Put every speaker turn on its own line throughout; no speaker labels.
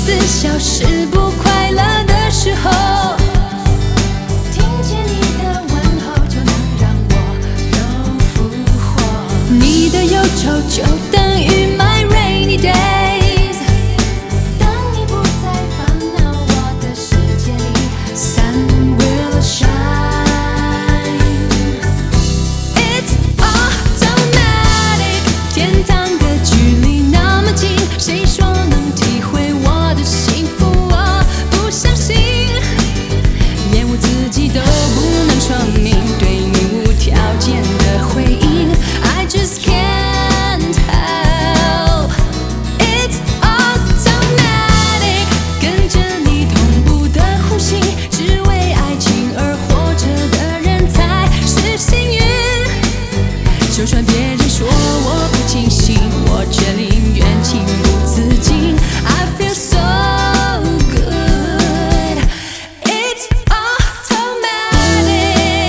24小时不快乐的时候，听见你的问候就能让我又复活。你的忧愁就等于 my rainy days。当你不再烦恼，我的世界里 sun will shine。It's automatic， 天堂的距离那么近，谁说能体会我的幸福？我不相信，连我自己都不能证明，对你无条件的回应。I just can't help。It's automatic， 跟着你同步的呼吸，只为爱情而活着的人才是幸运。就算别人说我不清醒，我却宁愿情不自禁。I feel so good, it's automatic.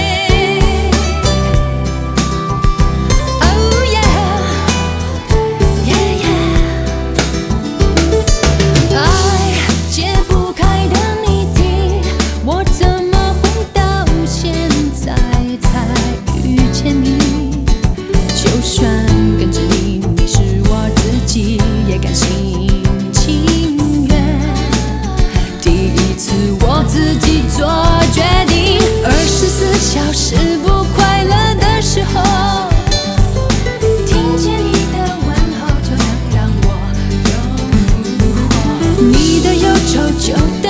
Oh yeah, yeah yeah. 爱解不开的谜题，我怎么会到现在才遇见你？就算跟着你，迷失我自己，也甘心情愿。第一次我自己做决定，24小时不快乐的时候，听见你的问候就能让我又复活。你的忧愁就